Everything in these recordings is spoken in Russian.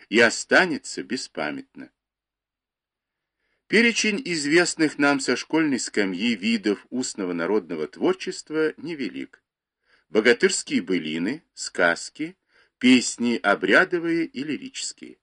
и останется беспамятно. Перечень известных нам со школьной скамьи видов устного народного творчества невелик. Богатырские былины, сказки, песни обрядовые и лирические.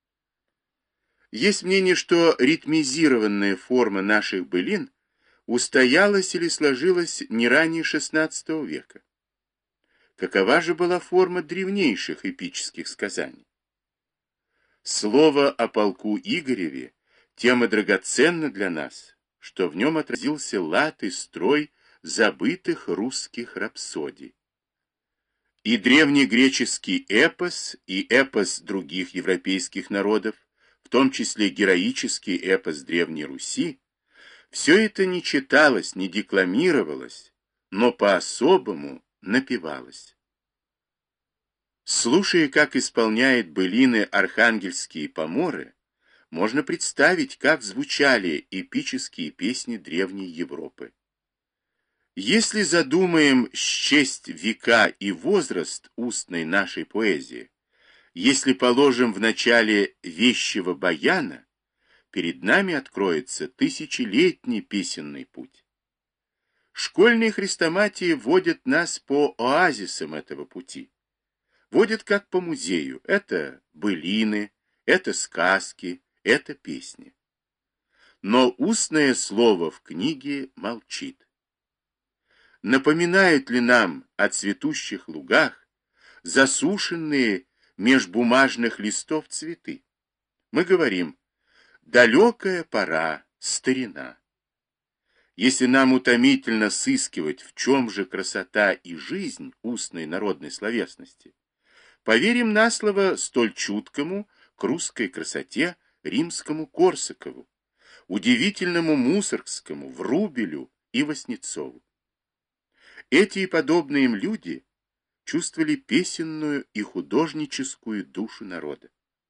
Есть мнение, что ритмизированная форма наших былин устоялась или сложилась не ранее XVI века. Какова же была форма древнейших эпических сказаний? Слово о полку Игореве тем и драгоценно для нас, что в нем отразился лад и строй забытых русских рапсодий. И древнегреческий эпос, и эпос других европейских народов, в том числе героический эпос Древней Руси, все это не читалось, не декламировалось, но по-особому напевалось. Слушая, как исполняет былины архангельские поморы, можно представить, как звучали эпические песни Древней Европы. Если задумаем счесть века и возраст устной нашей поэзии, если положим в начале вещего баяна, перед нами откроется тысячелетний песенный путь. Школьные хрестоматии водят нас по оазисам этого пути. Водят как по музею. Это былины, это сказки, это песни. Но устное слово в книге молчит. Напоминают ли нам о цветущих лугах засушенные меж бумажных листов цветы? Мы говорим: далекая пора, старина. Если нам утомительно сыскивать, в чем же красота и жизнь устной народной словесности, поверим на слово столь чуткому к русской красоте римскому Корсакову, удивительному Мусоргскому, Врубелю и Васнецову. Эти и подобные им люди чувствовали песенную и художническую душу народа.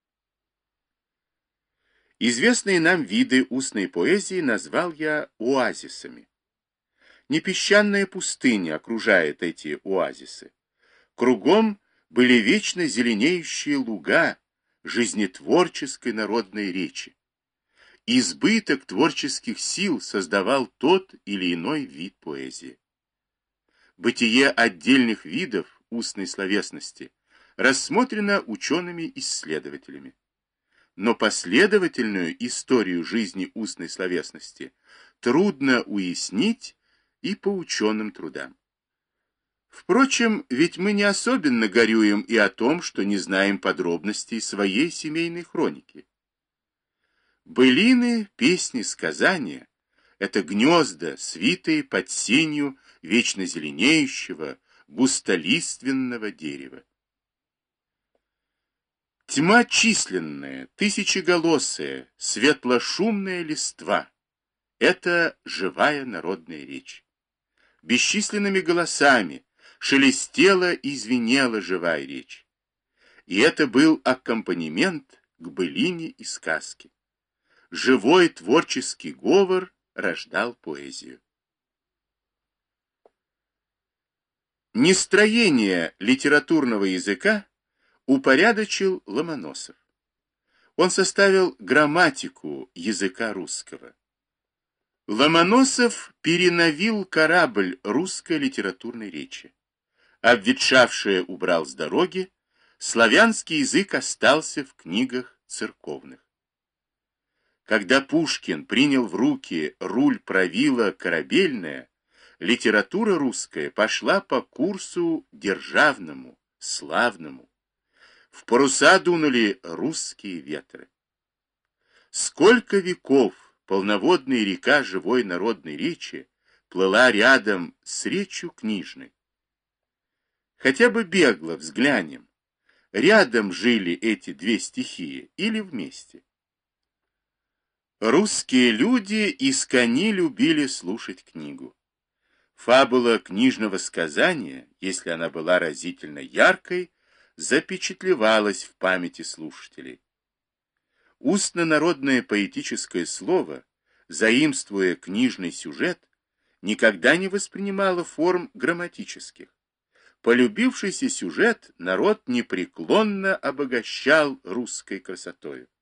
Известные нам виды устной поэзии назвал я оазисами. Не песчаная пустыня окружает эти оазисы. Кругом были вечно зеленеющие луга жизнетворческой народной речи. Избыток творческих сил создавал тот или иной вид поэзии. Бытие отдельных видов устной словесности рассмотрено учеными-исследователями. Но последовательную историю жизни устной словесности трудно уяснить и по ученым трудам. Впрочем, ведь мы не особенно горюем и о том, что не знаем подробностей своей семейной хроники. Былины, песни, сказания — это гнезда, свитые под сенью вечно зеленеющего, густолиственного дерева. Тьма численная, тысячеголосая, светлошумная листва — это живая народная речь. Бесчисленными голосами шелестела и звенела живая речь. И это был аккомпанемент к былине и сказке. Живой творческий говор рождал поэзию. Нестроение литературного языка упорядочил Ломоносов. Он составил грамматику языка русского. Ломоносов переновил корабль русской литературной речи. Обветшавшее убрал с дороги, славянский язык остался в книгах церковных. Когда Пушкин принял в руки руль правила корабельное, литература русская пошла по курсу державному, славному. В паруса дунули русские ветры. Сколько веков полноводная река живой народной речи плыла рядом с речью книжной. Хотя бы бегло взглянем, рядом жили эти две стихии или вместе? Русские люди искони любили слушать книгу. Фабула книжного сказания, если она была разительно яркой, запечатлевалась в памяти слушателей. Устно-народное поэтическое слово, заимствуя книжный сюжет, никогда не воспринимало форм грамматических. полюбившийся сюжет народ непреклонно обогащал русской красотою.